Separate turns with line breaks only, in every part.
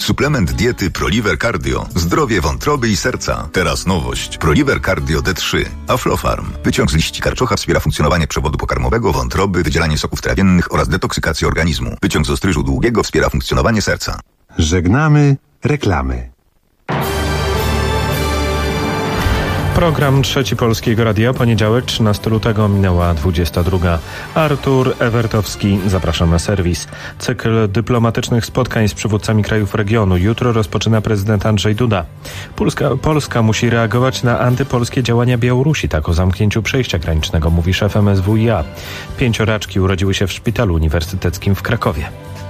Suplement diety ProLiver Cardio. Zdrowie wątroby i serca. Teraz nowość. ProLiver Cardio D3. Aflofarm. Wyciąg z liści karczocha wspiera funkcjonowanie przewodu pokarmowego, wątroby, wydzielanie soków trawiennych oraz detoksykację organizmu. Wyciąg z ostryżu długiego wspiera funkcjonowanie serca.
Żegnamy reklamy.
Program Trzeci Polskiego Radia, poniedziałek 13 lutego, minęła 22. Artur Ewertowski, zapraszam na serwis. Cykl dyplomatycznych spotkań z przywódcami krajów regionu. Jutro rozpoczyna prezydent Andrzej Duda. Polska musi reagować na antypolskie działania Białorusi. Tak o zamknięciu przejścia granicznego mówi szef MSWiA. 5 urodziły się w szpitalu uniwersyteckim w Krakowie.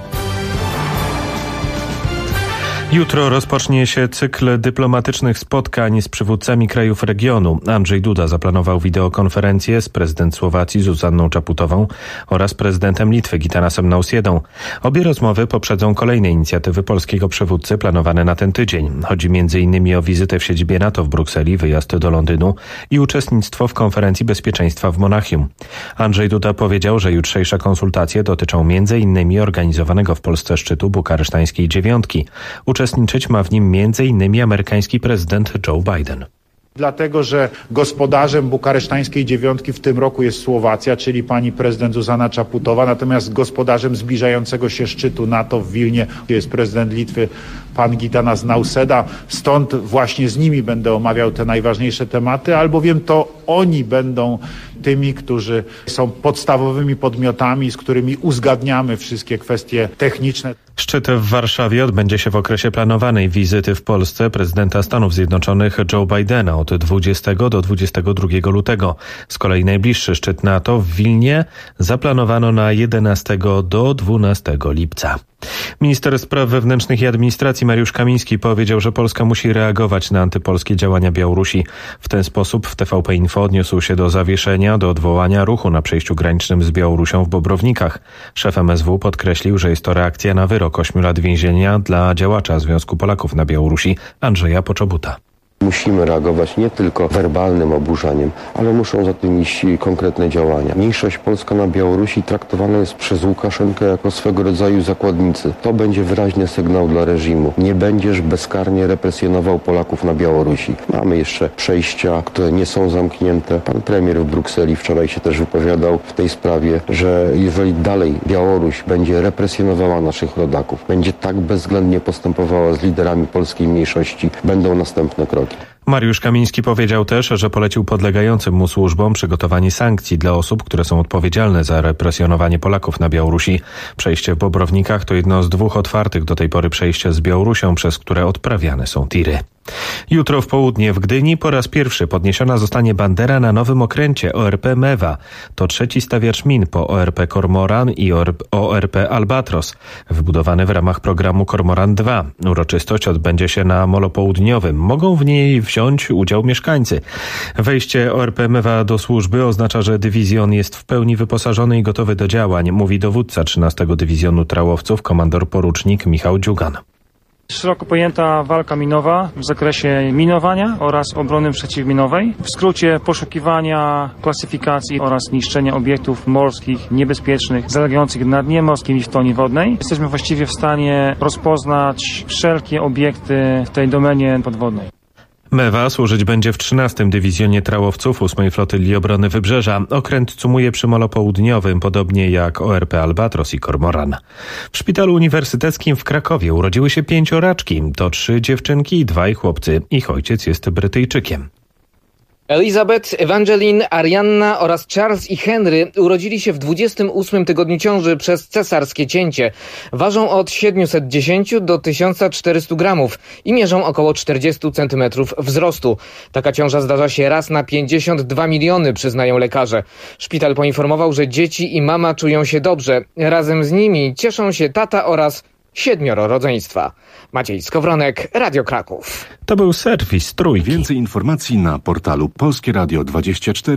Jutro rozpocznie się cykl dyplomatycznych spotkań z przywódcami krajów regionu. Andrzej Duda zaplanował wideokonferencję z prezydent Słowacji Zuzanną Czaputową oraz prezydentem Litwy Gitanasem Nausjedą. Obie rozmowy poprzedzą kolejne inicjatywy polskiego przywódcy planowane na ten tydzień. Chodzi m.in. o wizytę w siedzibie NATO w Brukseli, wyjazd do Londynu i uczestnictwo w konferencji bezpieczeństwa w Monachium. Andrzej Duda powiedział, że jutrzejsze konsultacje dotyczą m.in. organizowanego w Polsce szczytu bukaresztańskiej dziewiątki. Uczestniczyć ma w nim m.in. amerykański prezydent Joe Biden.
Dlatego, że gospodarzem bukaresztańskiej dziewiątki w tym roku jest Słowacja, czyli pani prezydent Zuzana Czaputowa, natomiast gospodarzem zbliżającego się szczytu NATO w Wilnie jest prezydent Litwy pan Gitanas Nauseda. Stąd właśnie z nimi będę omawiał te najważniejsze tematy, albowiem to oni będą tymi, którzy są podstawowymi podmiotami, z którymi uzgadniamy wszystkie kwestie techniczne.
Szczyt w Warszawie odbędzie się w okresie planowanej wizyty w Polsce prezydenta Stanów Zjednoczonych Joe Bidena od 20 do 22 lutego. Z kolei najbliższy szczyt NATO w Wilnie zaplanowano na 11 do 12 lipca. Minister Spraw Wewnętrznych i Administracji Mariusz Kamiński powiedział, że Polska musi reagować na antypolskie działania Białorusi. W ten sposób w TVP Info odniósł się do zawieszenia, do odwołania ruchu na przejściu granicznym z Białorusią w Bobrownikach. Szef MSW podkreślił, że jest to reakcja na wyrok 8 lat więzienia dla działacza Związku Polaków na Białorusi Andrzeja Poczobuta.
Musimy reagować nie tylko werbalnym oburzeniem, ale muszą za tym iść konkretne działania. Mniejszość polska na Białorusi traktowana jest przez Łukaszenkę jako swego rodzaju zakładnicy. To będzie wyraźny sygnał dla reżimu. Nie będziesz bezkarnie represjonował Polaków na Białorusi. Mamy jeszcze przejścia, które nie są zamknięte. Pan premier w Brukseli wczoraj się też wypowiadał w tej sprawie, że jeżeli dalej Białoruś będzie represjonowała naszych rodaków, będzie tak bezwzględnie postępowała z liderami polskiej mniejszości, będą następne kroki.
Mariusz Kamiński powiedział też, że polecił podlegającym mu służbom przygotowanie sankcji dla osób, które są odpowiedzialne za represjonowanie Polaków na Białorusi. Przejście w Bobrownikach to jedno z 2 otwartych do tej pory przejścia z Białorusią, przez które odprawiane są tiry. Jutro w południe w Gdyni po raz pierwszy podniesiona zostanie bandera na nowym okręcie ORP Mewa. To trzeci stawiacz min po ORP Kormoran i ORP Albatros, wybudowany w ramach programu Kormoran 2. Uroczystość odbędzie się na Molo Południowym. Mogą w niej wziąć udział mieszkańcy. Wejście ORP Mewa do służby oznacza, że dywizjon jest w pełni wyposażony i gotowy do działań, mówi dowódca 13 Dywizjonu Trałowców, komandor porucznik Michał Dziugan.
Szeroko pojęta walka minowa w zakresie minowania oraz obrony przeciwminowej. W skrócie poszukiwania, klasyfikacji oraz niszczenia obiektów morskich niebezpiecznych zalegających na dnie morskim i w toni wodnej. Jesteśmy właściwie w stanie rozpoznać wszelkie obiekty w tej domenie podwodnej.
Mewa służyć będzie w 13 Dywizjonie Trałowców 8 Flotylli Obrony Wybrzeża. Okręt cumuje przy Molo Południowym, podobnie jak ORP Albatros i Kormoran. W Szpitalu Uniwersyteckim w Krakowie urodziły się 5. To 3 dziewczynki i 2 chłopcy. Ich ojciec jest Brytyjczykiem.
Elizabeth, Evangeline, Arianna oraz Charles i Henry urodzili się w 28 tygodniu ciąży przez cesarskie cięcie. Ważą od 710 do 1400 gramów i mierzą około 40 centymetrów wzrostu. Taka ciąża zdarza się raz na 52 miliony, przyznają lekarze. Szpital poinformował, że dzieci i mama czują się dobrze. Razem z nimi cieszą się tata oraz 7 rodzeństwa. Maciej Skowronek, Radio Kraków.
To był serwis Trójki.
Więcej informacji na portalu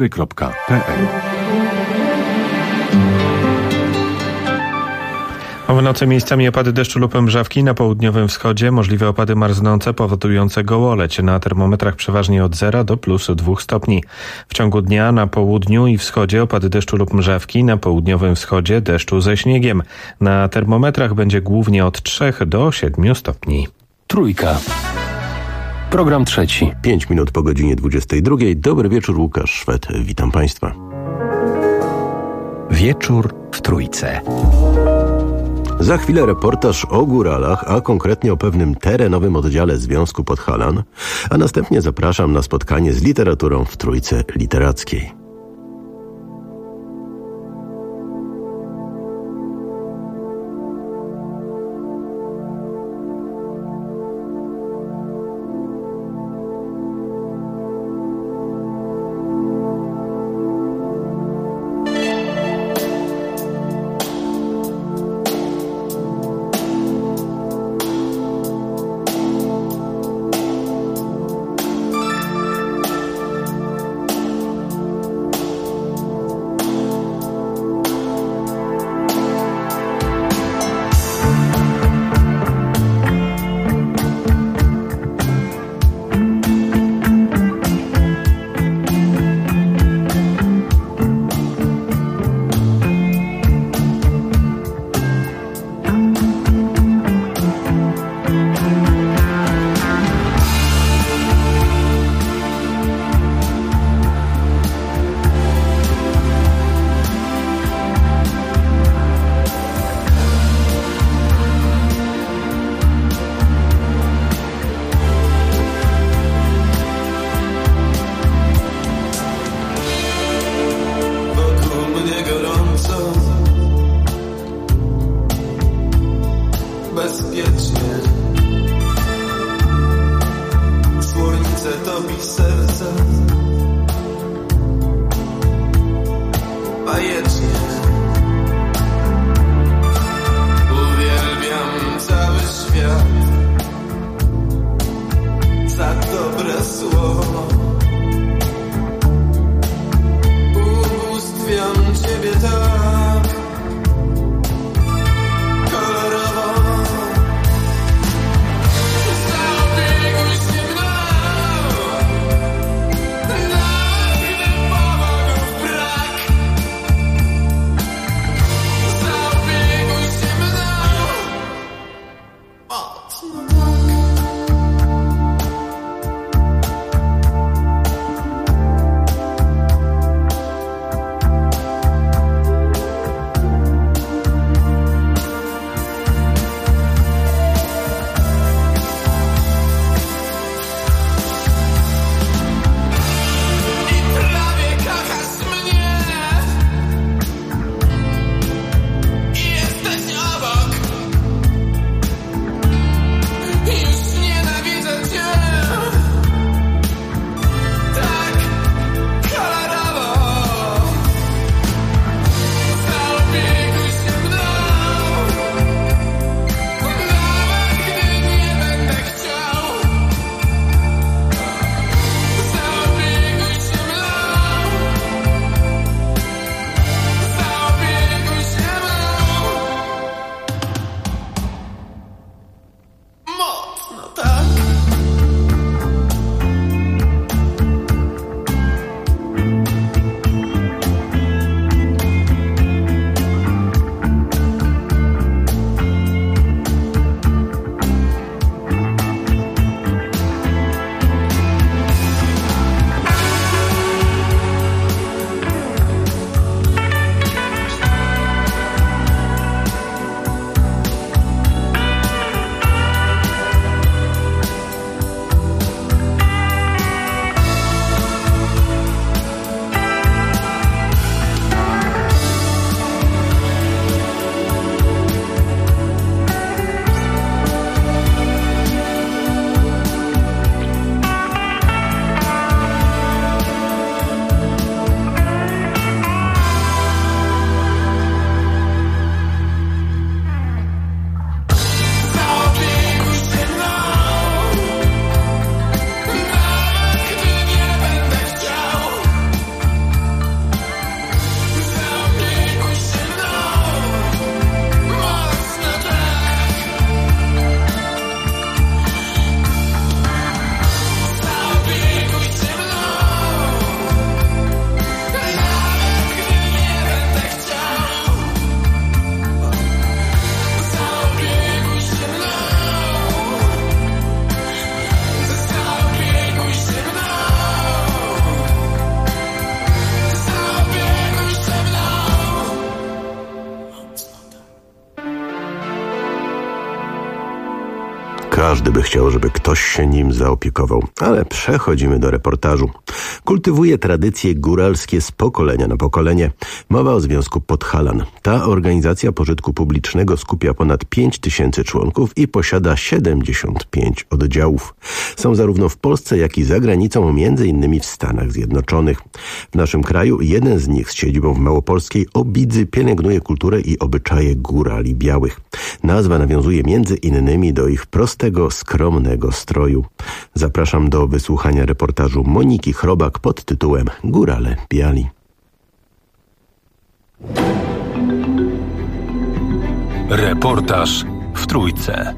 polskieradio24.pl.
W nocy miejscami opady deszczu lub mrzawki, na południowym wschodzie możliwe opady marznące powodujące gołoleć. Na termometrach przeważnie od 0 do +2 stopni. W ciągu dnia na południu i wschodzie opady deszczu lub mrzawki, na południowym wschodzie deszczu ze śniegiem. Na termometrach będzie głównie od 3 do 7 stopni.
Trójka. Program trzeci.
5 minut po godzinie 22. Dobry wieczór, Łukasz Szwed. Witam Państwa.
Wieczór w Trójce.
Za chwilę reportaż o góralach, a konkretnie o pewnym terenowym oddziale Związku Podhalan, a następnie zapraszam na spotkanie z literaturą w Trójce Literackiej. Każdy by chciał, żeby ktoś się nim zaopiekował, ale przechodzimy do reportażu. Kultywuje tradycje góralskie z pokolenia na pokolenie. Mowa o Związku Podhalan. Ta organizacja pożytku publicznego skupia ponad 5000 członków i posiada 75 oddziałów. Są zarówno w Polsce, jak i za granicą, m.in. w Stanach Zjednoczonych. W naszym kraju jeden z nich z siedzibą w małopolskiej Obidzy pielęgnuje kulturę i obyczaje górali białych. Nazwa nawiązuje m.in. do ich prostego, skromnego stroju. Zapraszam do wysłuchania reportażu Moniki Chrobak pod tytułem Górale Biali.
Reportaż w Trójce.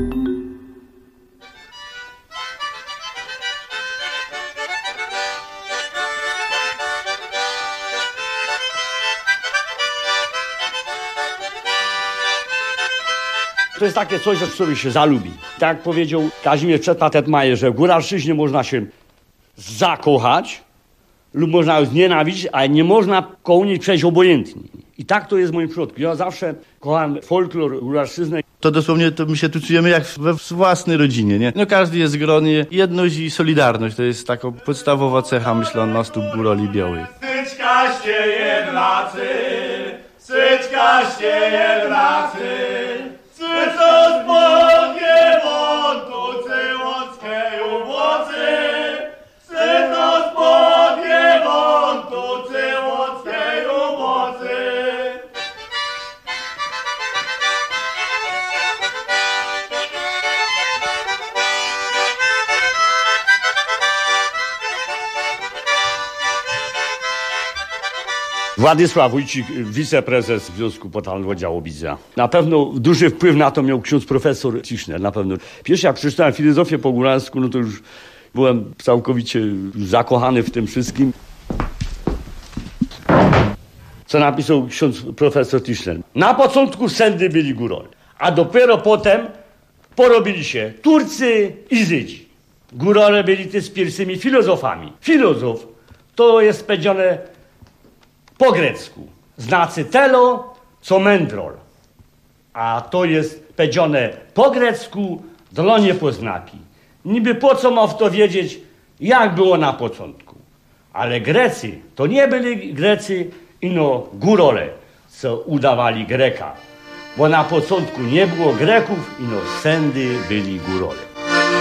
To jest takie coś, że człowiek się zalubi. Tak jak powiedział Kazimierz Czetmatet-Majer, że w góralszczyźnie można się zakochać lub można ją znienawidzić, ale nie można koło niej przejść obojętnie. I tak to jest w moim przypadku. Ja zawsze kocham folklor, góralszczyznę.
To dosłownie to my się tu czujemy jak we własnej rodzinie, nie? No każdy jest zgromny. Jedność i solidarność to jest taka podstawowa cecha, myślę, nas tu górali białych.
Syczkaście jedlacy, syczkaście jedlacy. Cyco spodnie wątu, cyłockiej ubocy. Cyco spodnie wątu, cyłockiej ubocy.
Władysław Wójcik, wiceprezes Związku Podhalan oddziału Obidza. Na pewno duży wpływ na to miał ksiądz profesor Tischner, na pewno. Pierwszy jak przeczytałem filozofię po góralsku, no to już byłem całkowicie zakochany w tym wszystkim. Co napisał ksiądz profesor Tischner. Na początku sędy byli górole, a dopiero potem porobili się Turcy i Żydzi. Górole byli też pierwszymi filozofami. Filozof to jest powiedziane po grecku. Znaczy telo, co mędrol. A to jest powiedziane po grecku dłonie poznaki. Niby po co ma w to wiedzieć, jak było na początku. Ale Grecy to nie byli Grecy, ino górole, co udawali Greka. Bo na początku nie było Greków, ino sędy byli górole.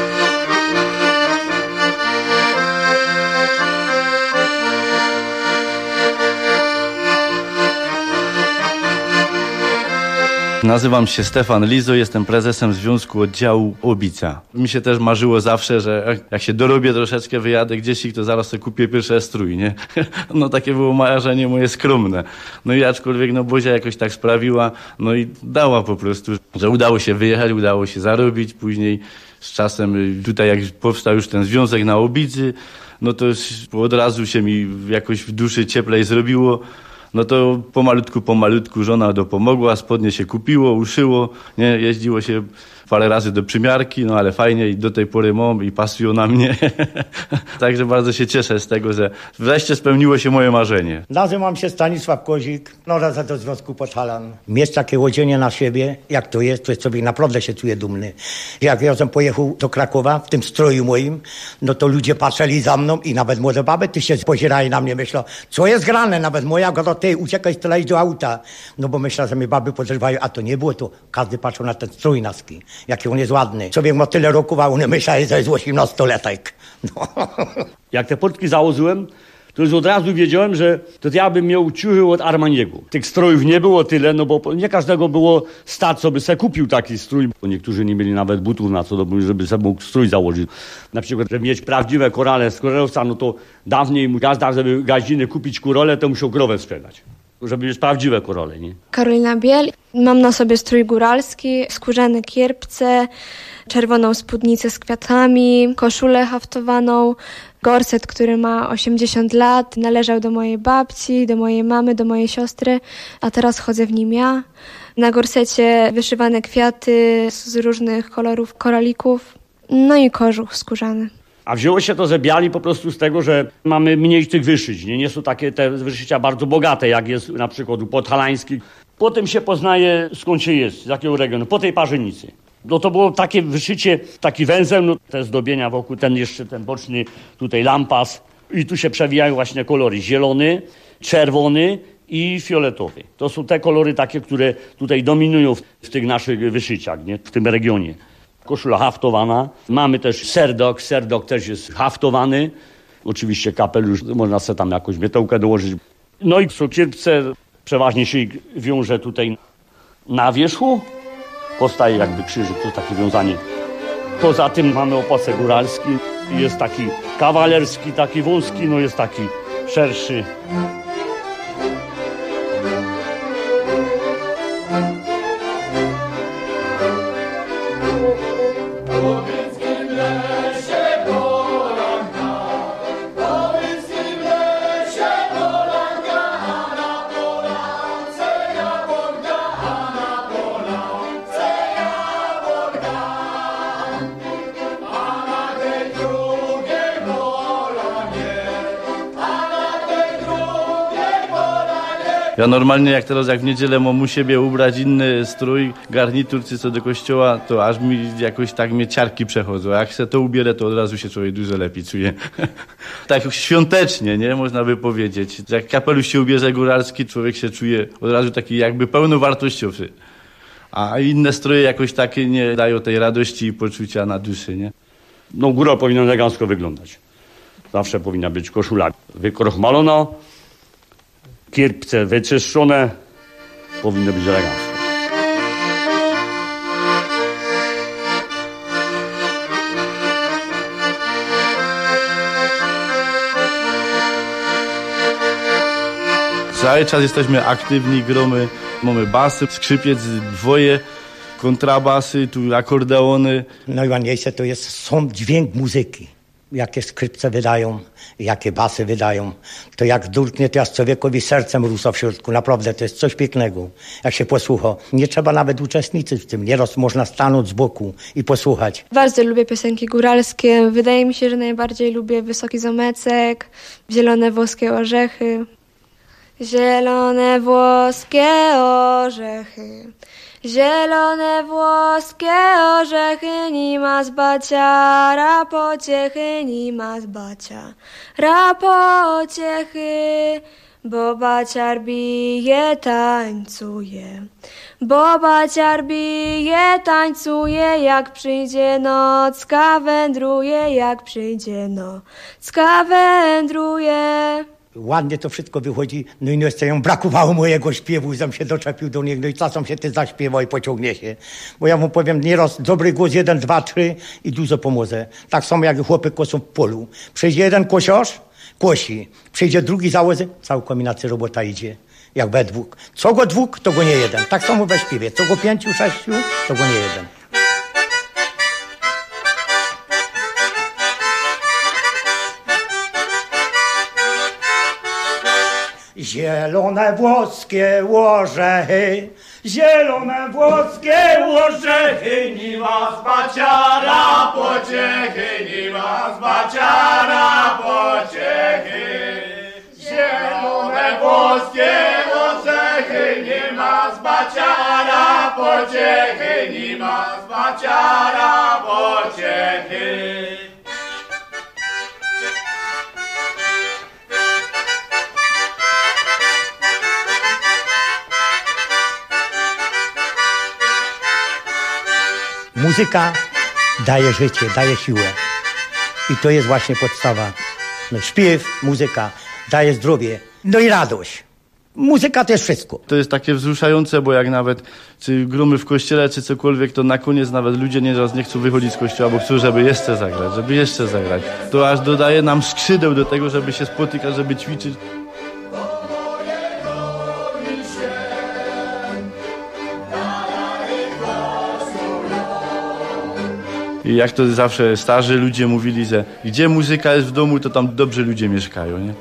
Nazywam się Stefan Lizo, jestem prezesem Związku Oddziału Obidza. Mi się też marzyło zawsze, że jak się dorobię troszeczkę, wyjadę gdzieś, to zaraz sobie kupię pierwszy strój, nie? No takie było marzenie moje skromne. No i aczkolwiek no Bozia jakoś tak sprawiła, no i dała po prostu, że udało się wyjechać, udało się zarobić. Później z czasem tutaj jak powstał już ten związek na Obidzy, no to od razu się mi jakoś w duszy cieplej zrobiło. No to pomalutku żona dopomogła, spodnie się kupiło, uszyło, nie, jeździło się parę razy do przymiarki, no ale fajnie i do tej pory mam i pasują na mnie. Także bardzo się cieszę z tego, że wreszcie spełniło się moje marzenie.
Nazywam się Stanisław Kozik, należę do Związku Podhalan. Mieć takie łodzenie na siebie, jak to jest sobie naprawdę się czuję dumny. Jak ja pojechał do Krakowa w tym stroju moim, no to ludzie patrzyli za mną i nawet młode baby ty się pozierali na mnie, myślą, co jest grane, nawet moja go do tej uciekaj, strzelaj do auta. No bo myślę, że mnie baby podrywają, a to nie było to. Każdy patrzył na ten strój naski. Jaki on jest ładny. Człowiek ma tyle roków, a one myślały, że jest 18-letek. No.
Jak te portki założyłem, to już od razu wiedziałem, że to ja bym miał ciuchy od Armaniego. Tych strojów nie było tyle, no bo nie każdego było stać, co by se kupił taki strój. Bo niektórzy nie mieli nawet butów na co, żeby sobie mógł strój założyć. Na przykład, żeby mieć prawdziwe korale z koralowca, no to dawniej gazda, żeby gaździny kupić kurole, to musiał krowę sprzedać. Żeby mieć prawdziwe korale, nie?
Karolina Biel. Mam na sobie strój góralski, skórzane kierpce, czerwoną spódnicę z kwiatami, koszulę haftowaną, gorset, który ma 80 lat, należał do mojej babci, do mojej mamy, do mojej siostry, a teraz chodzę w nim ja. Na gorsecie wyszywane kwiaty z różnych kolorów koralików, no i kożuch skórzany.
A wzięło się to ze biali po prostu z tego, że mamy mniej tych wyszyć. Nie są takie te wyszycia bardzo bogate, jak jest na przykład u podhalańskich. Potem się poznaje, skąd się jest, z jakiego regionu, po tej parzenicy. No to było takie wyszycie, taki węzeł, no te zdobienia wokół, ten boczny tutaj lampas. I tu się przewijają właśnie kolory zielony, czerwony i fioletowy. To są te kolory takie, które tutaj dominują w tych naszych wyszyciach, nie? W tym regionie. Koszula haftowana. Mamy też serdok też jest haftowany. Oczywiście kapelusz, można sobie tam jakąś mietełkę dołożyć. No i kierpce przeważnie się wiąże tutaj na wierzchu. Powstaje jakby krzyżyk, to takie wiązanie. Poza tym mamy opasek góralski. Jest taki kawalerski, taki wąski, no jest taki szerszy.
Ja normalnie jak teraz, jak w niedzielę mam u siebie ubrać inny strój, garnitur czy co do kościoła, to aż mi jakoś tak mnie ciarki przechodzą. A jak się to ubierę, to od razu się człowiek dużo lepiej czuje. Tak świątecznie, nie? Można by powiedzieć. Jak kapelusz się ubierze góralski, człowiek się czuje od razu taki jakby pełnowartościowy. A inne stroje jakoś takie nie dają tej radości i poczucia na duszy, nie?
No góral powinien elegancko wyglądać. Zawsze powinna być koszula wykrochmalona, kierpce wyczyszczone, powinno być elegancko.
Cały czas jesteśmy aktywni, gromy, mamy basy, skrzypiec, dwoje, kontrabasy, tu akordeony.
Najważniejsze to jest sam dźwięk muzyki. Jakie skrzypce wydają, jakie basy wydają. To jak durknie, to aż człowiekowi sercem rusza w środku. Naprawdę, to jest coś pięknego, jak się posłucha. Nie trzeba nawet uczestniczyć w tym. Nieraz można stanąć z boku i posłuchać.
Bardzo lubię piosenki góralskie. Wydaje mi się, że najbardziej lubię Wysoki Zamecek, Zielone włoskie orzechy. Zielone włoskie orzechy, zielone włoskie orzechy, nie ma zbacia, rapociechy, nie ma zbacia, rapociechy, bo baciar bije, tańcuje, bo baciar bije, tańcuje, jak przyjdzie noc, kawędruje, jak przyjdzie noc, kawędruje.
Ładnie to wszystko wychodzi, no i jeszcze ją brakowało mojego śpiewu, żem się doczepił do niego, no i czasem się ty zaśpiewa i pociągnie się. Bo ja mu powiem, nieraz dobry głos, 1, 2, 3 i dużo pomoże. Tak samo jak chłopy kosą w polu. Przyjdzie jeden kosiarz, kosi. Przyjdzie drugi założy, cała kombinacja robota idzie. Jak we dwóch. Co go dwóch, to go nie jeden. Tak samo we śpiewie. Co go 5, 6, to go nie jeden. Zielone włoskie orzechy, zielone włoskie orzechy,
nie ma zbaciara pociechy, nie ma zbaciara pociechy. Zielone włoskie orzechy, nie ma zbaciara pociechy, nie ma zbaciara pociechy.
Muzyka daje życie, daje siłę. I to jest właśnie podstawa. No, śpiew, muzyka daje zdrowie, no i radość. Muzyka to jest wszystko.
To jest takie wzruszające, bo jak nawet czy gromy w kościele, czy cokolwiek, to na koniec nawet ludzie nieraz nie chcą wychodzić z kościoła, bo chcą, żeby jeszcze zagrać. To aż dodaje nam skrzydeł do tego, żeby się spotykać, żeby ćwiczyć. I jak to zawsze starzy ludzie mówili, że gdzie muzyka jest w domu, to tam dobrzy ludzie mieszkają, nie?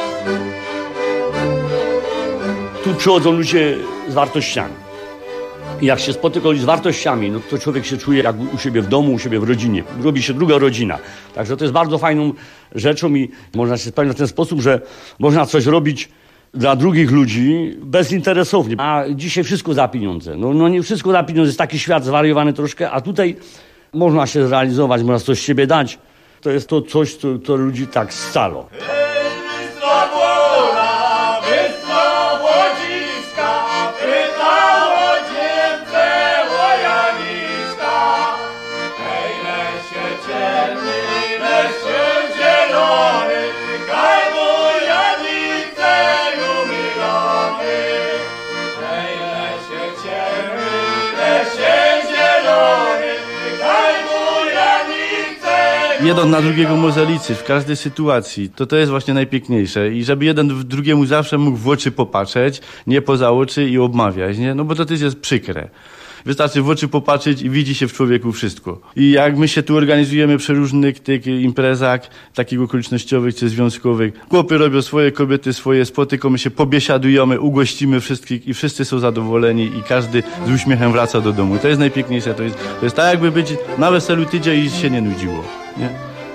Tu przychodzą ludzie z wartościami. I jak się spotyka z wartościami, no to człowiek się czuje jak u siebie w domu, u siebie w rodzinie. Robi się druga rodzina. Także to jest bardzo fajną rzeczą i można się spełnić w ten sposób, że można coś robić dla drugich ludzi bezinteresownie. A dzisiaj wszystko za pieniądze. No nie wszystko za pieniądze. Jest taki świat zwariowany troszkę, a tutaj można się zrealizować, można coś z siebie dać. To jest to coś, co ludzi tak scalo.
Jeden na drugiego może liczyć w każdej sytuacji. To jest właśnie najpiękniejsze. I żeby jeden drugiemu zawsze mógł w oczy popatrzeć, nie poza oczy i obmawiać, nie? No bo to też jest przykre. Wystarczy w oczy popatrzeć i widzi się w człowieku wszystko. I jak my się tu organizujemy przy różnych tych imprezach, takich okolicznościowych czy związkowych, chłopy robią swoje, kobiety swoje, spotykamy się, pobiesiadujemy, ugościmy wszystkich i wszyscy są zadowoleni i każdy z uśmiechem wraca do domu. I to jest najpiękniejsze. To jest tak jakby być na weselu tydzień i się nie nudziło. Nie?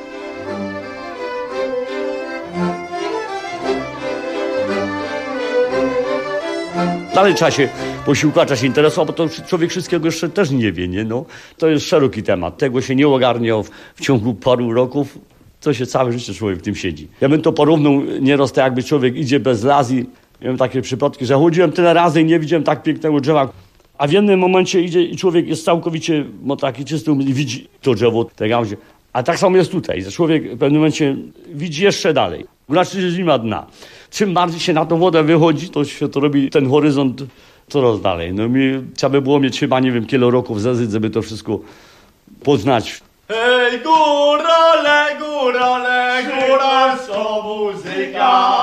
Dalej trzeba się posiłkować, trzeba się interesować, bo to człowiek wszystkiego jeszcze też nie wie, nie? No, to jest szeroki temat. Tego się nie ogarnia w ciągu paru roków. To się całe życie człowiek w tym siedzi. Ja bym to porównał nieraz tak, jakby człowiek idzie bez lazy. Miałem takie przypadki, że chodziłem tyle razy i nie widziałem tak pięknego drzewa. A w jednym momencie idzie i człowiek jest całkowicie taki czysty i widzi to drzewo, te gałęzie. A tak samo jest tutaj, że człowiek w pewnym momencie widzi jeszcze dalej. Znaczy, że nie ma dna. Czym bardziej się na tą wodę wychodzi, to się to robi ten horyzont coraz dalej. No trzeba by było mieć chyba, nie wiem, kielo roków zezyć, żeby to wszystko poznać.
Hej, górale, górale, góralsko muzyka,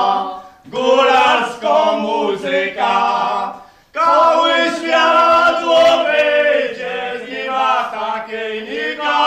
góralsko muzyka, cały światło wyjdzie, z nie ma takiej nika,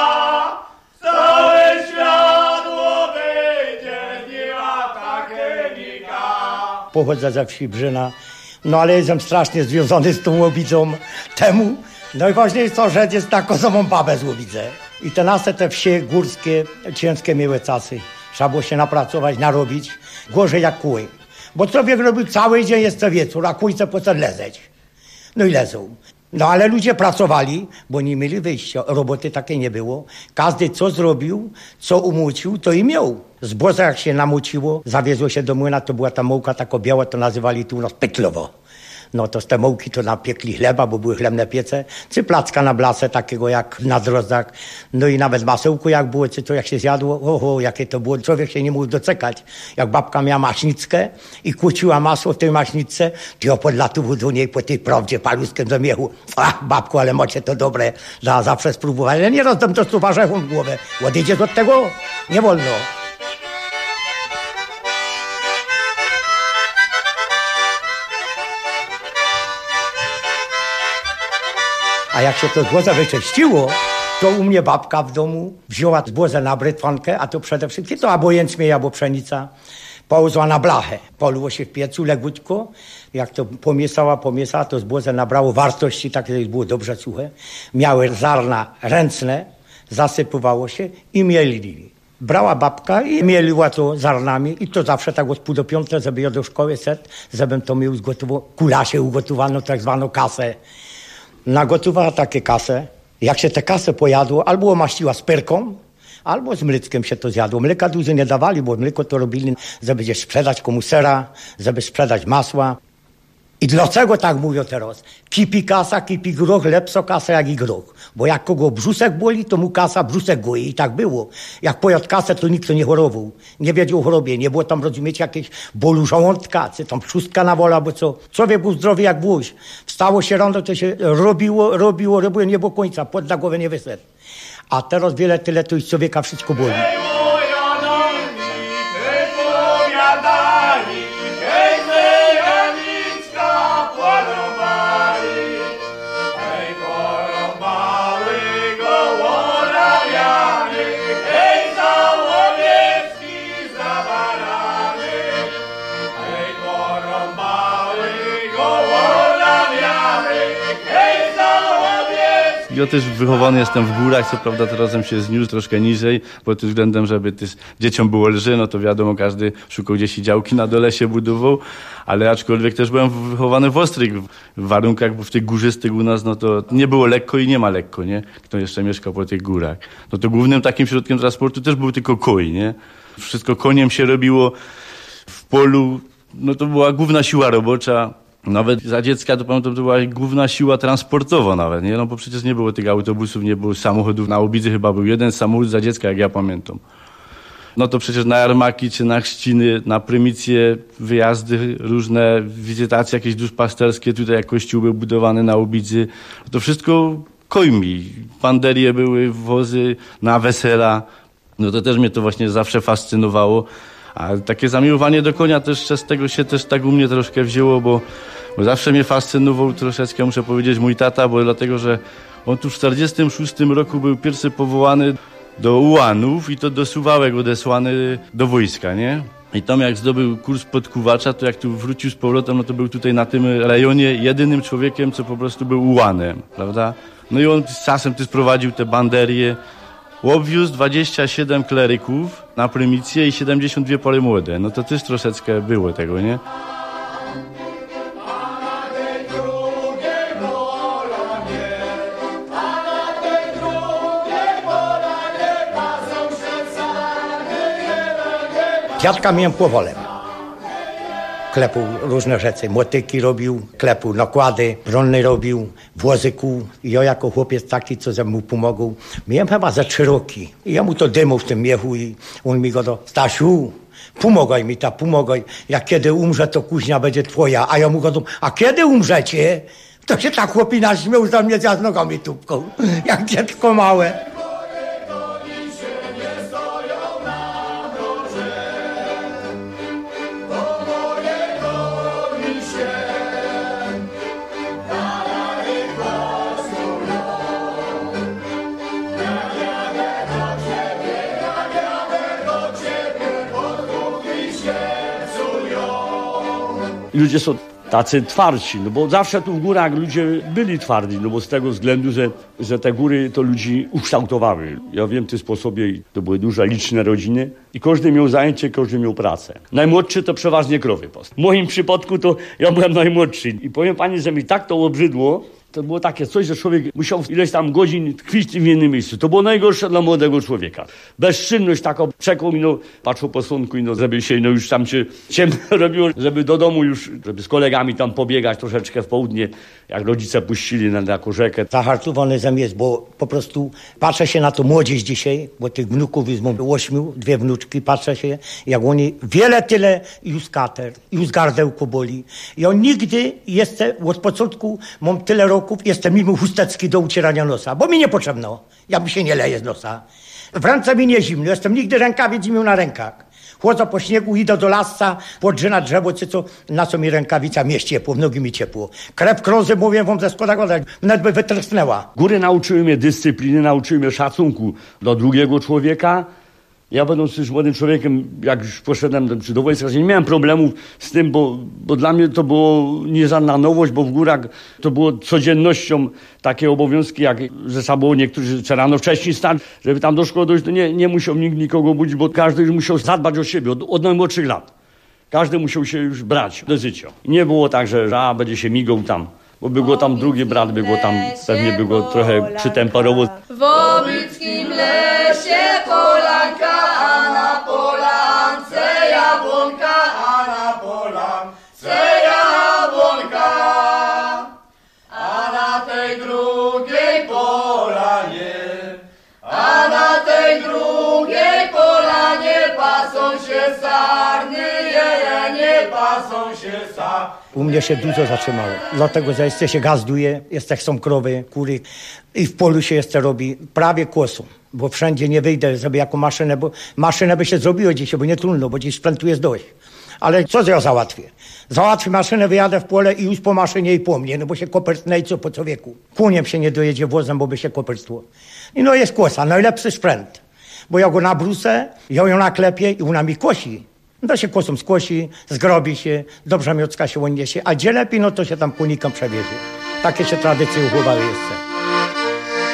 całe światło wyjdzie, z nie ma takiej nika.
Pochodzę ze wsi Brzyna, no ale jestem strasznie związany z tą Łobicą temu. Najważniejsze, że jest taką samą babę z Łobice. I te wsie górskie, ciężkie miały czasy. Trzeba było się napracować, narobić. Gorzej jak kół. Bo człowiek robił cały dzień, jest co wieczór, a kójce po co lezeć. No i lezą. No ale ludzie pracowali, bo nie mieli wyjścia. Roboty takiej nie było. Każdy co zrobił, co umucił, to i miał. Zboże jak się namuciło, zawiezło się do młyna, to była ta mołka taka biała, to nazywali tu u nas pytlowo. No to z te mołki to napiekli chleba, bo były chlebne piece, czy placka na blasę takiego jak na drozdach. No i nawet masełku jak było, czy to jak się zjadło, oho, jakie to było. Człowiek się nie mógł doczekać. Jak babka miała maśnickę i kłóciła masło w tej maśniczce, to ja podlatuwał do niej po tej prawdzie paluskiem do miechu. Babku, ale macie to dobre, zawsze spróbować. Ale nie rozdam to z warzechą w głowę. Odejdziesz od tego? Nie wolno. A jak się to zboże wyczyściło, to u mnie babka w domu wzięła zboże na brytwankę, a to przede wszystkim to albo jęczmień, albo pszenica, położyła na blachę. Poluło się w piecu legutko, jak to pomiesała, to zboże nabrało wartości, takie było dobrze suche. Miały ziarna ręczne, zasypywało się i mielili. Brała babka i mieliła to ziarnami i to zawsze tak od pół do piątej, żeby ja do szkoły szedł, żebym to miał kulasie ugotowano, tak zwaną kasę. Nagotowała takie kasę. Jak się te kasę pojadło, albo maściła z perką, albo z mleczkiem się to zjadło. Mleka dużo nie dawali, bo mleko to robili, żeby sprzedać komu sera, żeby sprzedać masła. I dlaczego tak mówią teraz? Kipi kasa, kipi groch, lepsza kasa jak i groch. Bo jak kogo brzuszek boli, to mu kasa brzuszek goi. I tak było. Jak pojadł kasę, to nikt nie chorował. Nie wiedział o chorobie. Nie było tam, rozumiecie, jakieś bólu żołądka, czy tam trzustka na wola, bo co. Człowiek był zdrowy jak wóź. Wstało się rano, to się robiło, nie było końca. Pod na głowę nie wyszedł. A teraz wiele tyle, to już człowieka wszystko boli.
Hej,
Ja też wychowany jestem w górach, co prawda teraz się zniósł troszkę niżej, bo tym względem, żeby też dzieciom było lżej, no to wiadomo, każdy szukał gdzieś działki na dole się budował, ale aczkolwiek też byłem wychowany w ostrych warunkach, bo w tych górzystych u nas, no to nie było lekko i nie ma lekko, nie? Kto jeszcze mieszkał po tych górach. No to głównym takim środkiem transportu też był tylko koń, nie? Wszystko koniem się robiło w polu, no to była główna siła robocza. Nawet za dziecka to pamiętam, to była główna siła transportowa nawet, nie? No bo przecież nie było tych autobusów, nie było samochodów. Na Obidzy chyba był jeden samochód za dziecka, jak ja pamiętam. No to przecież na jarmaki czy na chrzciny, na prymicje, wyjazdy różne, wizytacje jakieś duszpasterskie, tutaj jak kościół był budowany na Obidzy. To wszystko końmi. Panderie były, wozy na wesela. No to też mnie to właśnie zawsze fascynowało. A takie zamiłowanie do konia też z tego się też tak u mnie troszkę wzięło, bo zawsze mnie fascynował troszeczkę, muszę powiedzieć, mój tata, bo dlatego, że on tu w 1946 roku był pierwszy powołany do ułanów i to do Suwałek odesłany do wojska, nie? I tam jak zdobył kurs podkuwacza, to jak tu wrócił z powrotem, no to był tutaj na tym rejonie jedynym człowiekiem, co po prostu był ułanem, prawda? No i on z czasem też prowadził te banderie. Obwiózł 27 kleryków na prymicję i 72 pory młode. No to też troszeczkę było tego, nie?
Dziadka miałem płowolem. Klepł różne rzeczy, motyki robił, klepł nakłady, brony robił, wozy kuł. I ja jako chłopiec taki, co ze mną pomogł, miałem chyba za 3 roki. I ja mu to dymu w tym miechu i on mi go do Stasiu, pomogaj mi pomogaj. Jak kiedy umrze, to kuźnia będzie twoja. A ja mu go do, a kiedy umrzecie? To się ta chłopina śmiał za mnie z nogami tupką, jak dziecko małe.
Ludzie są tacy twardsi, no bo zawsze tu w górach ludzie byli twardzi, no bo z tego względu, że te góry to ludzi ukształtowały. Ja wiem w tym sposobie, to były duże, liczne rodziny i każdy miał zajęcie, każdy miał pracę. Najmłodszy to przeważnie krowy post. W moim przypadku to ja byłem najmłodszy i powiem pani, że mi tak to obrzydło. To było takie coś, że człowiek musiał ileś tam godzin tkwić w innym miejscu. To było najgorsze dla młodego człowieka. Bezczynność taką czekał mi, no, patrzył po sunku i no, żeby się, no już tam się ciemno robiło, żeby do domu już, żeby z kolegami tam pobiegać troszeczkę w południe, jak rodzice puścili na taką rzekę.
Zahartowany zem jest, bo po prostu patrzę się na to młodzież dzisiaj, bo tych wnuków jest mam 8, 2 wnuczki, patrzę się, jak oni wiele tyle już kater, już gardełko boli. I on nigdy jeszcze od początku mam tyle roku, jestem mimo chusteczki do ucierania nosa, bo mi nie potrzebno. Ja mi się nie leję z nosa. W ręce mi nie zimno, jestem nigdy rękawic miał na rękach. Chodzę po śniegu, idę do lasa, podrzyna drzewo, czy co, na co mi rękawica mnie ciepło, w nogi mi ciepło. Krew krozy, mówię wam ze składa, nawet by wytrysnęła.
Góry nauczyły mnie dyscypliny, nauczyły mnie szacunku do drugiego człowieka. Ja będąc już młodym człowiekiem, jak już poszedłem do wojska, nie miałem problemów z tym, bo dla mnie to było nie żadna nowość, bo w górach to było codziennością takie obowiązki, jak że trzeba było niektórzy rano wcześniej stać, żeby tam do szkoły dojść, to nie musiał nikt nikogo budzić, bo każdy już musiał zadbać o siebie od najmłodszych lat. Każdy musiał się już brać do życia. I nie było tak, że będzie się migał tam. Bo by go tam drugi brat, by go tam pewnie by go trochę przytemperował.
W obickim lesie polanka, a na polance jabłonka, a na polance jabłonka, a na tej drugiej polanie, a na tej drugiej polanie pasą się sarny, jelenie pasą się sarny.
U mnie się dużo zatrzymało, dlatego że jeszcze się gazduje, jeszcze są krowy, kury i w polu się jeszcze robi prawie kłosą, bo wszędzie nie wyjdę, żeby jako maszynę, bo maszynę by się zrobiło dzisiaj, bo nie trudno, bo dziś sprzętu jest dość. Ale co ja załatwię? Załatwię maszynę, wyjadę w pole i już po maszynie i po mnie, no bo się kopertnę i co po człowieku. Kuniem się nie dojedzie wozem, bo by się kopertło. I no jest kłosa, najlepszy sprzęt, bo ja go nabrusę, ja ją naklepię i ona mi kosi. No się kłosą skłosi, zgrobi się, dobrze miocka się odniesie, a gdzie lepiej, no to się tam kunikam przewiezie. Takie się tradycje uchowały jeszcze.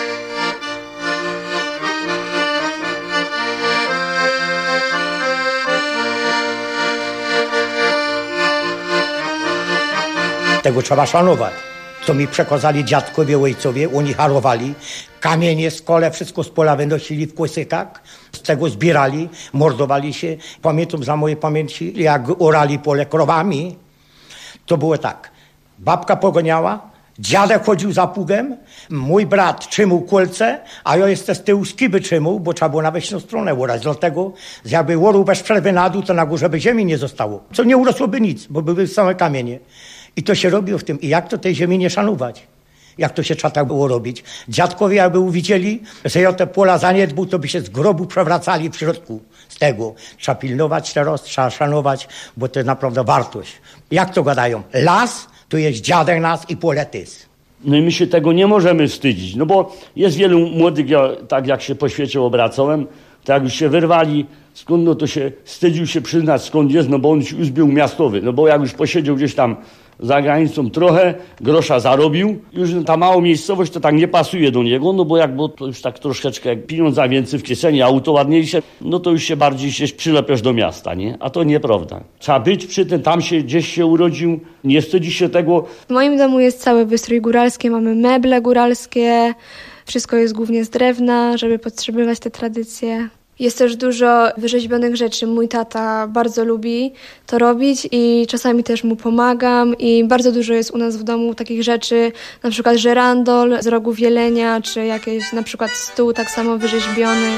Tego trzeba szanować. Co mi przekazali dziadkowie, ojcowie, oni harowali, kamienie, skole, wszystko z pola wynosili w kłysykach, z tego zbierali, mordowali się. Pamiętam za mojej pamięci, jak orali pole krowami, to było tak. Babka pogoniała, dziadek chodził za pługiem, mój brat trzymał kolce, a ja jeszcze z tyłu skiby trzymał, bo trzeba było na weźną stronę orać. Dlatego jakby orał bez przerwy na dół, to na górze by ziemi nie zostało. Co nie urosłoby nic, bo były same kamienie. I to się robiło w tym. I jak to tej ziemi nie szanować? Jak to się trzeba tak było robić? Dziadkowie jakby uwidzieli, że ja te pola zaniedbał, to by się z grobu przewracali w środku z tego. Trzeba pilnować teraz, trzeba szanować, bo to jest naprawdę wartość. Jak to gadają? Las to jest dziadek nas i pole tys.
No i my się tego nie możemy wstydzić, no bo jest wielu młodych, ja, tak jak się po świecie obracałem, to jak już się wyrwali, skąd, no to się wstydził się przyznać, skąd jest, no bo on już był miastowy, no bo jak już posiedział gdzieś tam za granicą trochę, grosza zarobił, już ta mała miejscowość to tak nie pasuje do niego, no bo jak bo to już tak troszeczkę pieniądza więcej w kieszeni, auto ładniejsze, no to już się bardziej się przylepiasz do miasta, nie? A to nieprawda. Trzeba być przy tym, tam się gdzieś się urodził, nie wstydzi się tego.
W moim domu jest cały wystrój góralski, mamy meble góralskie, wszystko jest głównie z drewna, żeby podtrzymywać te tradycje. Jest też dużo wyrzeźbionych rzeczy. Mój tata bardzo lubi to robić i czasami też mu pomagam i bardzo dużo jest u nas w domu takich rzeczy, na przykład żerandol z rogów jelenia, czy jakieś na przykład stół tak samo wyrzeźbiony.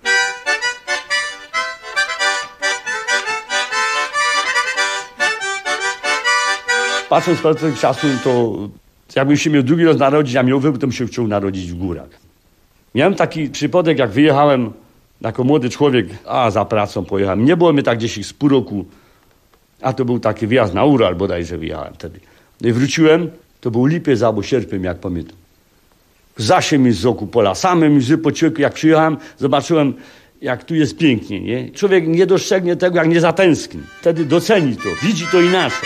Patrząc z tego czasu, to jakbym się miał drugi raz narodzić, a miał wybór, to bym się chciał narodzić w górach. Miałem taki przypadek, jak wyjechałem jako młody człowiek, za pracą pojechałem. Nie było mnie tak gdzieś z pół roku, a to był taki wyjazd na Ural bodajże wyjechałem wtedy. No i wróciłem, to był lipiec albo sierpień, jak pamiętam. Zasie mi z oku pola, same mi łzy pociekły, jak przyjechałem, zobaczyłem, jak tu jest pięknie, nie? Człowiek nie dostrzegnie tego, jak nie zatęskni. Wtedy doceni to, widzi to inaczej.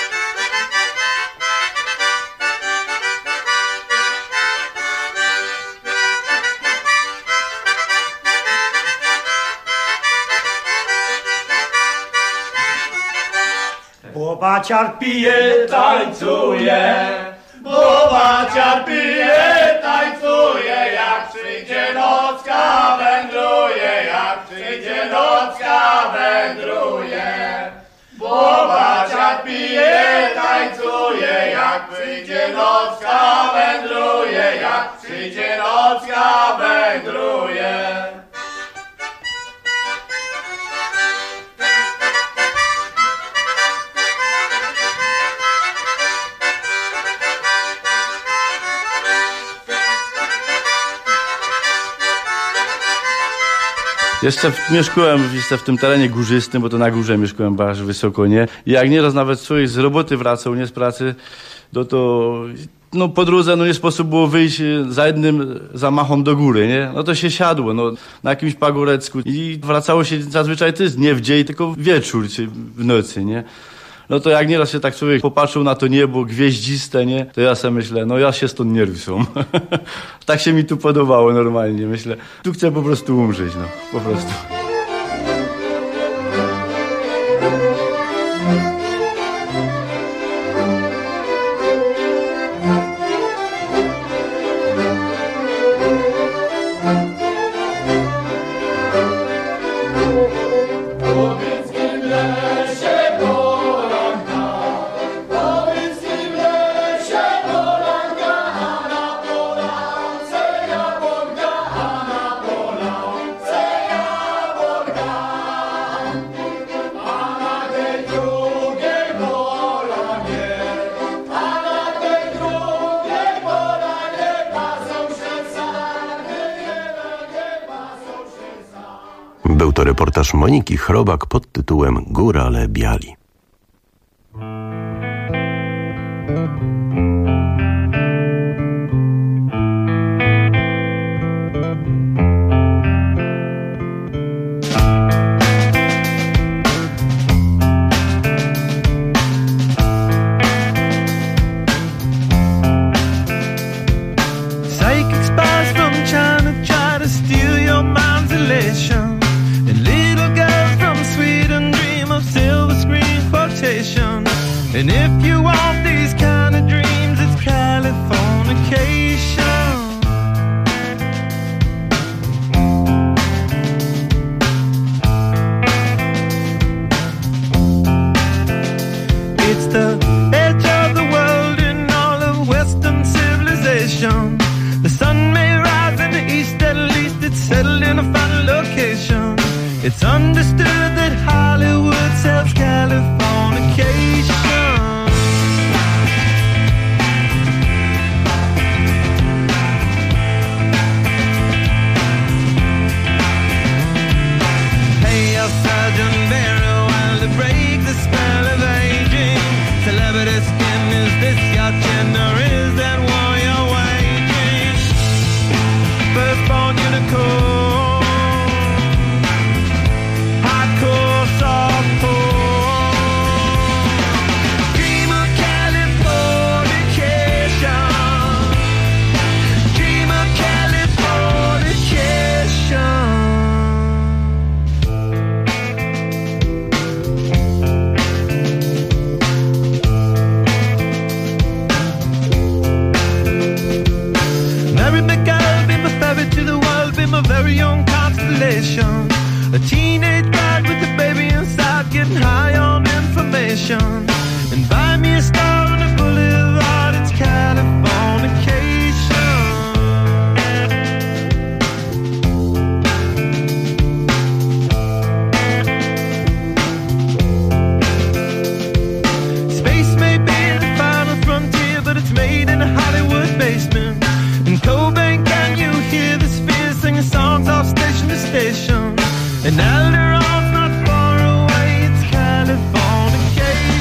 Bo baciar pije,
tańcuje, bo baciar pije, tańcuje, jak przyjdzie nocka, wędruje, jak przyjdzie nocka, wędruje. Bo baciar pije, tańcuje, jak przyjdzie nocka, wędruje, jak przyjdzie nocka, wędruje.
Jeszcze mieszkałem w tym terenie górzystym, bo to na górze mieszkałem bardzo wysoko, nie? I jak nieraz nawet człowiek z roboty wracał, nie z pracy, no po drodze nie sposób było wyjść za jednym zamachom do góry, nie? No to się siadło, na jakimś pagorecku i wracało się zazwyczaj nie w dzień, tylko wieczór czy w nocy, nie? No to jak nieraz się tak człowiek popatrzył na to niebo gwieździste, nie? To ja sobie myślę, ja się stąd nie ruszam. Tak się mi tu podobało normalnie, myślę. Tu chcę po prostu umrzeć, po prostu.
Był to reportaż Moniki Chrobak pod tytułem Górale Biali.
Psychic spies from China try to steal your mind's elation. And little girls from Sweden dream of silver screen quotation. And if you want these kind of It's understood that Hollywood sells Californication. Hey, your Sergeant Barrow, while to break the spell of aging. Celebrity skin, is this your chin or is that war you're waging? Firstborn unicorn, hardcore softcore. Dream of Californication, dream of Californication. Mary McGill, be my ferry to the world, be my very own constellation. A teenage bride with a baby inside, getting high on information. And buy me a star on a boulevard, it's Californication. Space may be the final frontier, but it's made in a Hollywood basement. In Cobain, can you hear the spheres singing songs off station to station? And Alderon's not far away, it's Californication.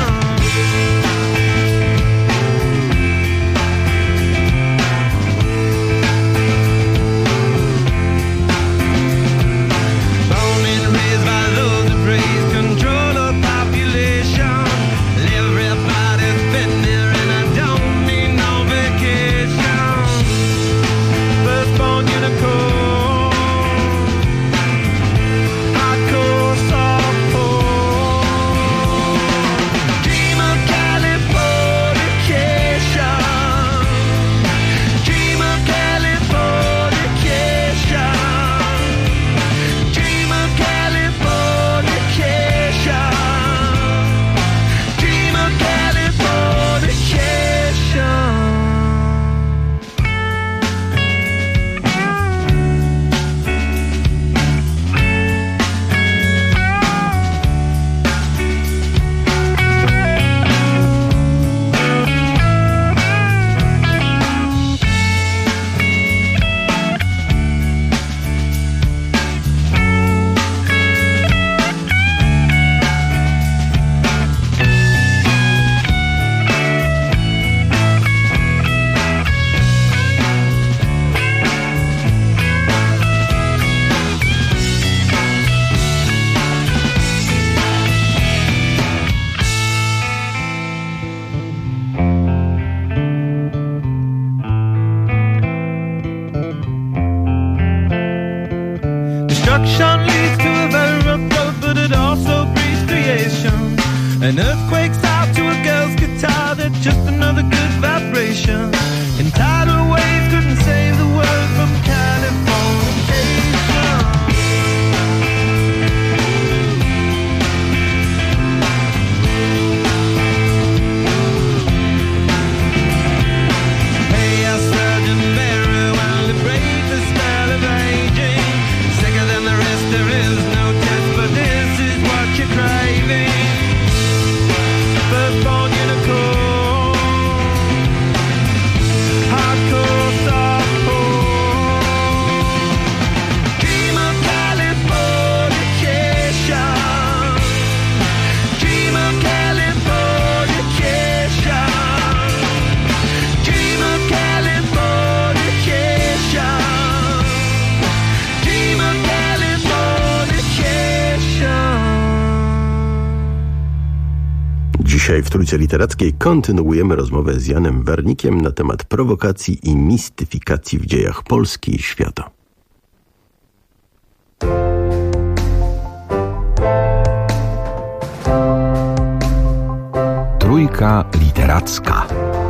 Born and raised by those that praise control of population. Everybody's been there and I don't need no vacation. Firstborn unicorn, hardcore softcore. Dream of Californication, dream of Californication, dream of Californication, dream of Californication. Destruction leads to a very rough road, but it also breeds creation. An earthquake's out to a girl's guitar, that's just another good vibration. And tidal waves couldn't save the world from Californication. Hey, our Sergeant Barrow, while to break the spell of aging. Sicker than the rest, there is no test, but this is what you're craving. Firstborn unicorn, hardcore softcore. Dream of Californication, dream of Californication, dream of Californication, dream of Californication.
Dzisiaj w Trójce Literackiej kontynuujemy rozmowę z Janem Wernikiem na temat prowokacji i mistyfikacji w dziejach Polski i świata.
Trójka Literacka.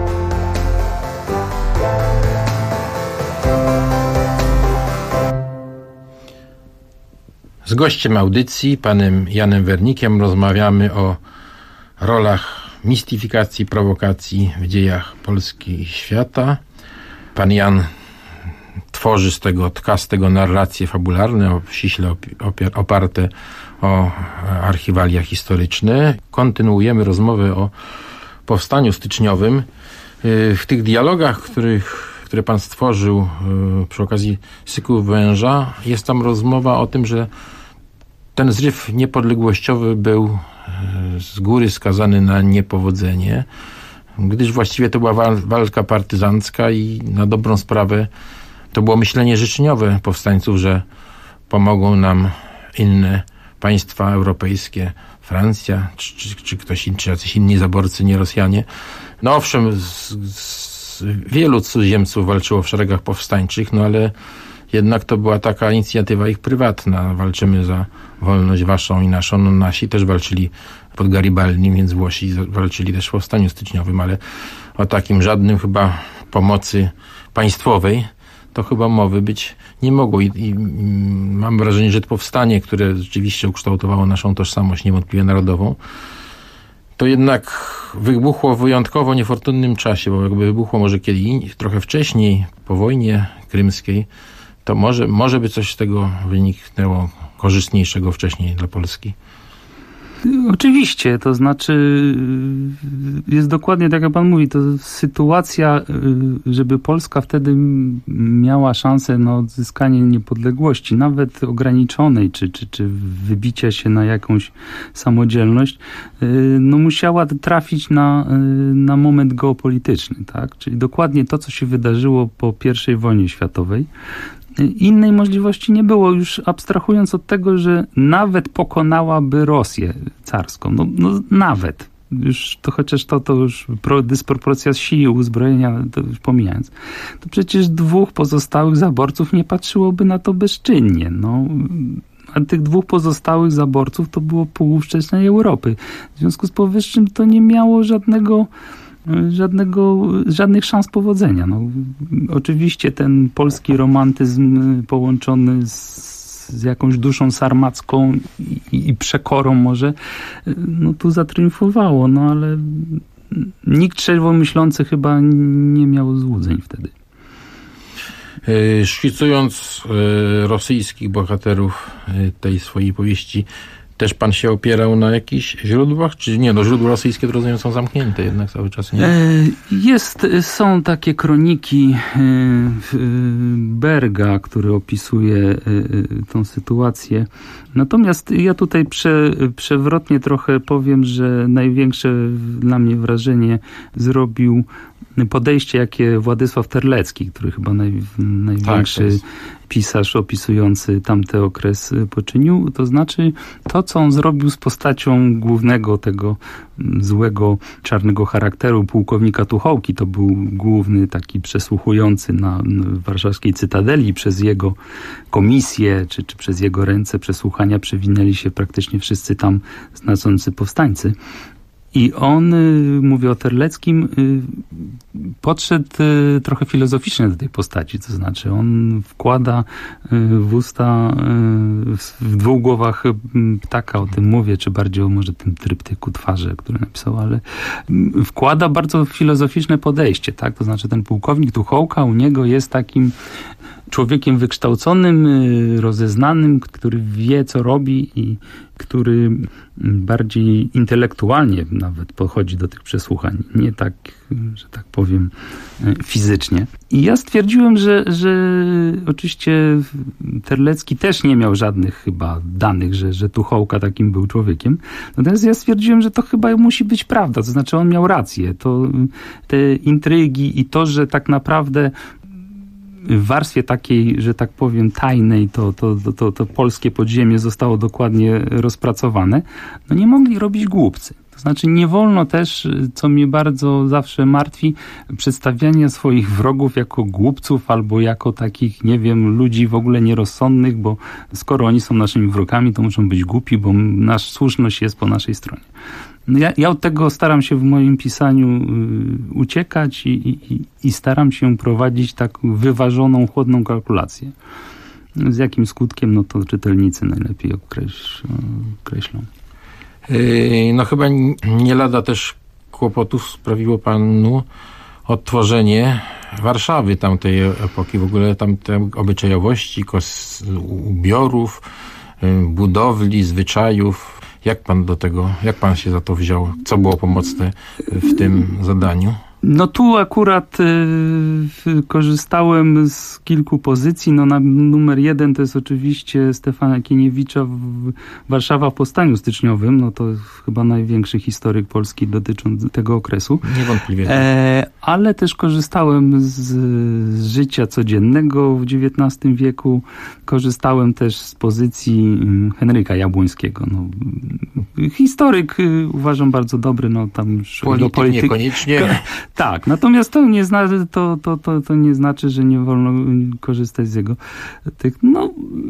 Z gościem audycji, panem Janem Wernikiem, rozmawiamy o rolach mistyfikacji, prowokacji w dziejach Polski i świata. Pan Jan tworzy z tego narracje fabularne, ściśle oparte o archiwalia historyczne. Kontynuujemy rozmowę o powstaniu styczniowym. W tych dialogach, które pan stworzył przy okazji Syku Węża, jest tam rozmowa o tym, że ten zryw niepodległościowy był z góry skazany na niepowodzenie, gdyż właściwie to była walka partyzancka i na dobrą sprawę to było myślenie życzeniowe powstańców, że pomogą nam inne państwa europejskie, Francja, czy ktoś inny, czy jacyś inni zaborcy, nie Rosjanie. No owszem, wielu cudzoziemców walczyło w szeregach powstańczych, no ale jednak to była taka inicjatywa ich prywatna. Walczymy za wolność waszą i naszą. No nasi też walczyli pod Garibaldim, więc Włosi walczyli też w powstaniu styczniowym, ale o takim żadnym chyba pomocy państwowej to chyba mowy być nie mogło. I mam wrażenie, że to powstanie, które rzeczywiście ukształtowało naszą tożsamość niewątpliwie narodową, to jednak wybuchło w wyjątkowo niefortunnym czasie, bo jakby wybuchło może kiedyś, trochę wcześniej, po wojnie krymskiej, to może by coś z tego wyniknęło korzystniejszego wcześniej dla Polski.
Oczywiście, to znaczy jest dokładnie tak, jak pan mówi, to sytuacja, żeby Polska wtedy miała szansę na odzyskanie niepodległości, nawet ograniczonej, czy wybicia się na jakąś samodzielność, no musiała trafić na moment geopolityczny, tak? Czyli dokładnie to, co się wydarzyło po I wojnie światowej. Innej możliwości nie było, już abstrahując od tego, że nawet pokonałaby Rosję carską. No nawet. Już to chociaż to już dysproporcja sił, uzbrojenia, to już pomijając. To przecież dwóch pozostałych zaborców nie patrzyłoby na to bezczynnie. No. A tych dwóch pozostałych zaborców to było pół ówczesnej Europy. W związku z powyższym to nie miało żadnych szans powodzenia. No, oczywiście ten polski romantyzm połączony z jakąś duszą sarmacką i przekorą może, no tu zatriumfowało, no ale nikt trzeźwo myślący chyba nie miał złudzeń wtedy.
Szkicując rosyjskich bohaterów tej swojej powieści, też pan się opierał na jakichś źródłach? Czy nie? No źródła rosyjskie, to rozumiem, są zamknięte jednak cały czas, nie?
Są takie kroniki Berga, który opisuje tą sytuację. Natomiast ja tutaj przewrotnie trochę powiem, że największe dla mnie wrażenie zrobił podejście, jakie Władysław Terlecki, który chyba największy pisarz opisujący tamty okres poczynił. To znaczy to, co on zrobił z postacią głównego tego złego, czarnego charakteru pułkownika Tuchołki. To był główny taki przesłuchujący na warszawskiej Cytadeli. Przez jego komisję, czy przez jego ręce przesłuchania przewinęli się praktycznie wszyscy tam znaczący powstańcy. I on, mówię o Terleckim, podszedł trochę filozoficznie do tej postaci. To znaczy on wkłada w usta w dwóch głowach ptaka, o tym mówię, czy bardziej o może tym tryptyku Twarze, który napisał, ale wkłada bardzo filozoficzne podejście. Tak? To znaczy ten pułkownik Tuchołka u niego jest takim człowiekiem wykształconym, rozeznanym, który wie, co robi i który bardziej intelektualnie nawet podchodzi do tych przesłuchań. Nie tak, że tak powiem, fizycznie. I ja stwierdziłem, że oczywiście Terlecki też nie miał żadnych chyba danych, że Tuchołka takim był człowiekiem. Natomiast ja stwierdziłem, że to chyba musi być prawda. To znaczy on miał rację. To te intrygi i to, że tak naprawdę w warstwie takiej, że tak powiem, tajnej, to polskie podziemie zostało dokładnie rozpracowane, no nie mogli robić głupcy. To znaczy nie wolno też, co mnie bardzo zawsze martwi, przedstawiania swoich wrogów jako głupców albo jako takich, nie wiem, ludzi w ogóle nierozsądnych, bo skoro oni są naszymi wrogami, to muszą być głupi, bo nasza słuszność jest po naszej stronie. Ja od tego staram się w moim pisaniu uciekać i staram się prowadzić tak wyważoną, chłodną kalkulację. Z jakim skutkiem, no to czytelnicy najlepiej określą.
No chyba nie lada też kłopotów sprawiło panu odtworzenie Warszawy tamtej epoki, w ogóle tamte obyczajowości, ubiorów, budowli, zwyczajów. Jak pan się za to wziął? Co było pomocne w tym zadaniu?
No tu akurat korzystałem z kilku pozycji. No numer 1 to jest oczywiście Stefana Kieniewicza Warszawa w powstaniu styczniowym. No to chyba największy historyk Polski dotyczący tego okresu.
Niewątpliwie.
Ale też korzystałem z życia codziennego w XIX wieku. Korzystałem też z pozycji Henryka Jabłońskiego. No, historyk uważam bardzo dobry. No tam
polityk niekoniecznie.
Tak, natomiast to nie znaczy, że nie wolno korzystać z jego tych, no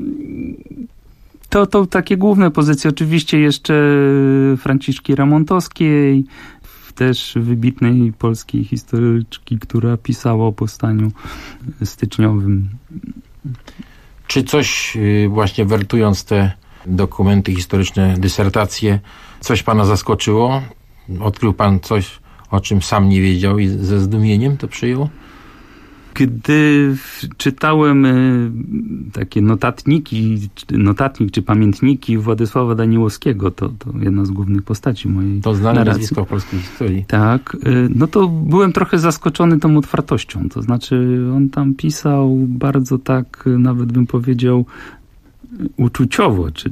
to takie główne pozycje. Oczywiście jeszcze Franciszki Ramontowskiej, też wybitnej polskiej historyczki, która pisała o powstaniu styczniowym.
Czy coś, właśnie wertując te dokumenty historyczne, dysertacje, coś pana zaskoczyło? Odkrył pan coś, o czym sam nie wiedział i ze zdumieniem to przyjął?
Gdy czytałem takie notatnik czy pamiętniki Władysława Daniłowskiego, to jedna z głównych postaci mojej
to znane
narracji.
nazwisko w polskiej historii.
Tak, no to byłem trochę zaskoczony tą otwartością. To znaczy on tam pisał bardzo tak, nawet bym powiedział, uczuciowo, czy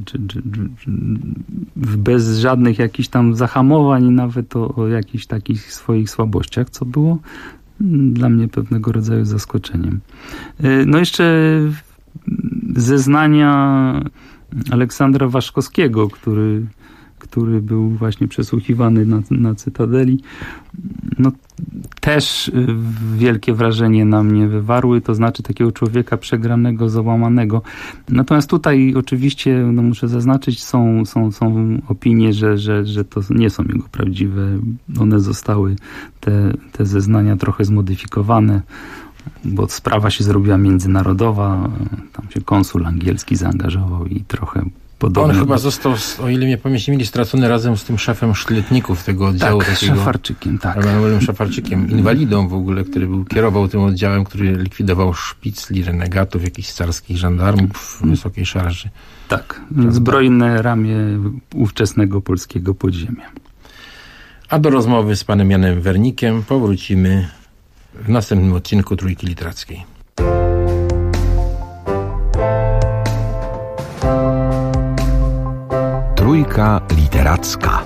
bez żadnych jakichś tam zahamowań i nawet o jakichś takich swoich słabościach, co było dla mnie pewnego rodzaju zaskoczeniem. No jeszcze zeznania Aleksandra Waszkowskiego, który był właśnie przesłuchiwany na Cytadeli, no też wielkie wrażenie na mnie wywarły, to znaczy takiego człowieka przegranego, załamanego. Natomiast tutaj oczywiście, no muszę zaznaczyć, są opinie, że to nie są jego prawdziwe. One zostały, te zeznania, trochę zmodyfikowane, bo sprawa się zrobiła międzynarodowa, tam się konsul angielski zaangażował i trochę podobnie.
On chyba został, o ile mnie pamięć nie mieli, stracony razem z tym szefem sztyletników tego oddziału.
Tak,
takiego,
Szafarczykiem, tak.
Emanuelem Szafarczykiem, inwalidą w ogóle, który kierował tym oddziałem, który likwidował szpicli, renegatów, jakichś carskich żandarmów w wysokiej szarży.
Tak, zbrojne ramię ówczesnego polskiego podziemia.
A do rozmowy z panem Janem Wernikiem powrócimy w następnym odcinku Trójki Literackiej.
Trójka Literacka.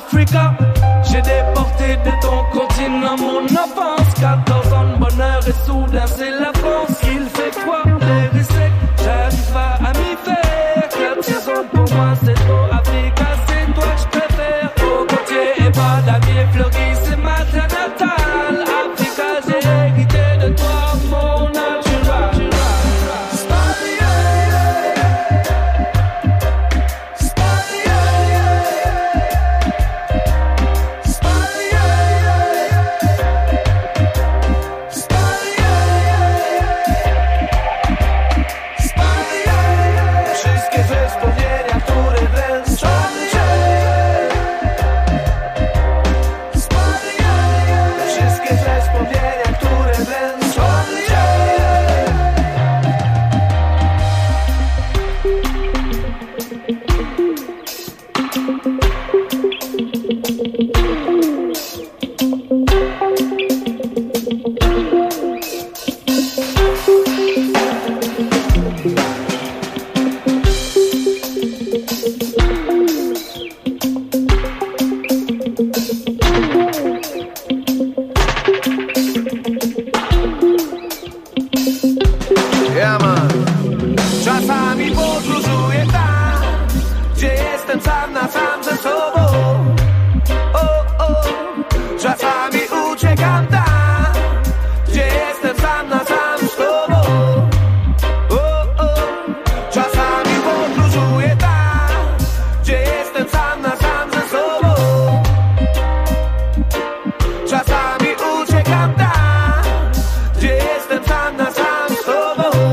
Africa. J'ai déporté de ton continent mon enfance. 14 ans de bonheur et soudain c'est la France. Il fait froid, l'air est sec, j'arrive pas à m'y faire. 4 saisons pour moi c'est trop. Africa c'est toi que je préfère. Cocotier et badamier fleuri c'est ma terre natale. Africa j'ai hérité de toi mon natural. Czasami podróżuję tam, gdzie jestem sam na sam ze sobą. Czasami uciekam tam, gdzie jestem sam na sam z tobą. Czasami podróżuję tam, gdzie jestem sam na sam ze sobą. Czasami uciekam tam, gdzie jestem sam na sam z tobą.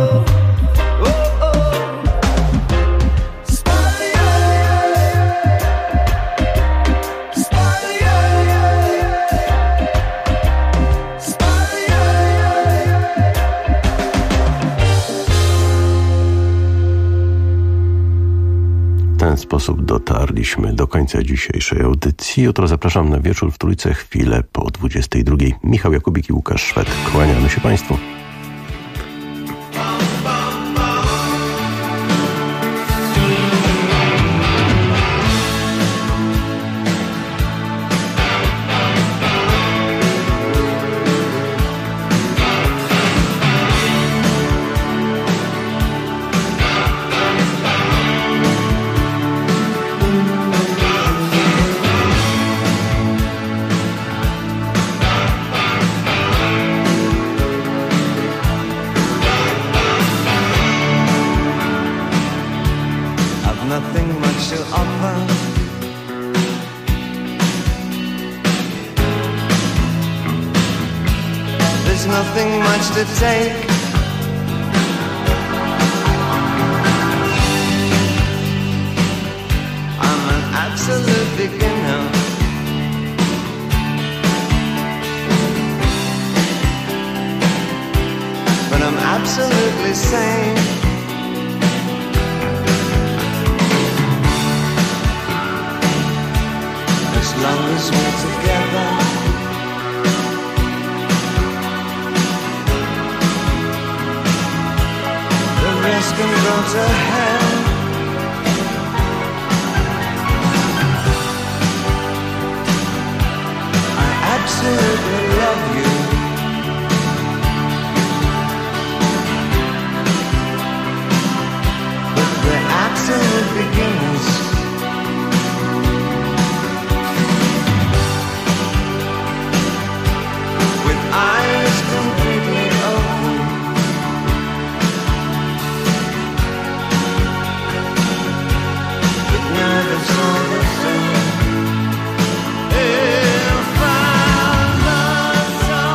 W ten sposób dotarliśmy do końca dzisiejszej audycji. Jutro zapraszam na wieczór w Trójce chwilę po 22. Michał Jakubik i Łukasz Szwed. Kłaniamy się Państwu.
Nothing much to offer. There's nothing much to take. I'm an absolute beginner. But I'm absolutely sane. As long as we're together, the rest can go to hell. I absolutely love you. But we're absolute beginners. Eyes completely open, but neither saw the sun. If I love someone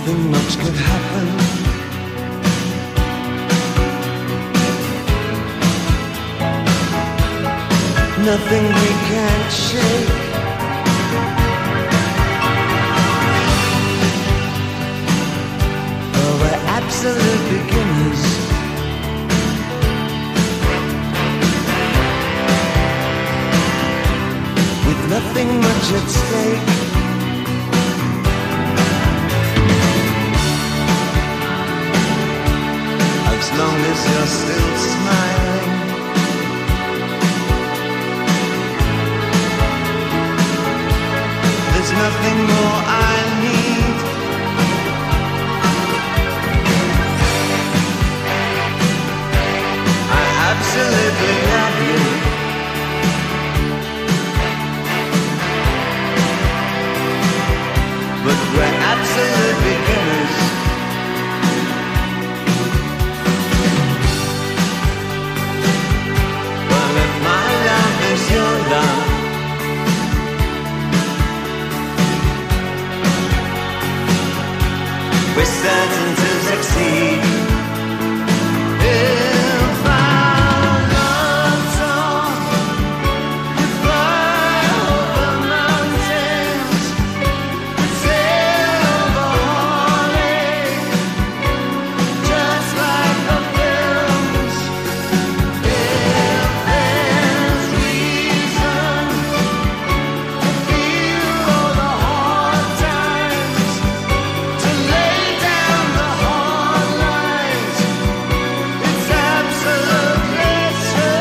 nothing much could happen. Nothing we can't shake. Oh, we're absolute beginners. With nothing much at stake. As long as you're still smiling. There's nothing more I need. I absolutely love you. But we're absolute beginners. Well, if my love is your love, we're certain to succeed. If our love song could fly over mountains, could sail over heartache, just like the films. If there's reason to feel all the hard times, to lay down the hard lines, it's absolutely true.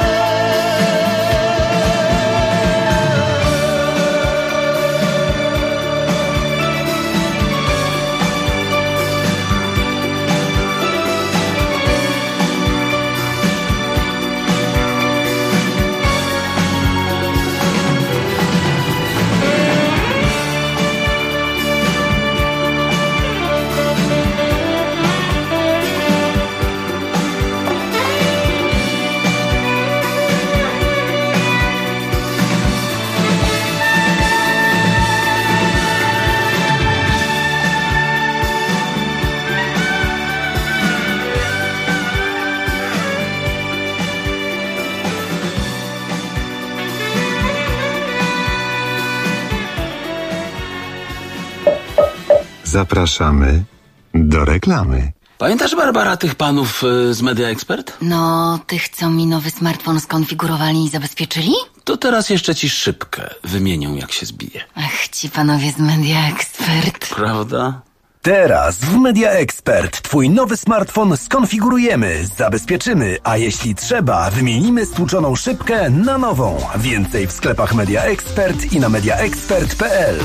Zapraszamy do reklamy.
Pamiętasz, Barbara, tych panów z Media Expert?
No, tych, co mi nowy smartfon skonfigurowali i zabezpieczyli?
To teraz jeszcze ci szybkę wymienią, jak się zbije.
Ach, ci panowie z Media Expert.
Prawda?
Teraz w Media Expert twój nowy smartfon skonfigurujemy, zabezpieczymy, a jeśli trzeba, wymienimy stłuczoną szybkę na nową. Więcej w sklepach Media Expert i na mediaexpert.pl.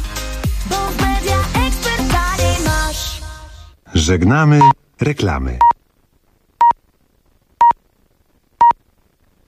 Żegnamy reklamy.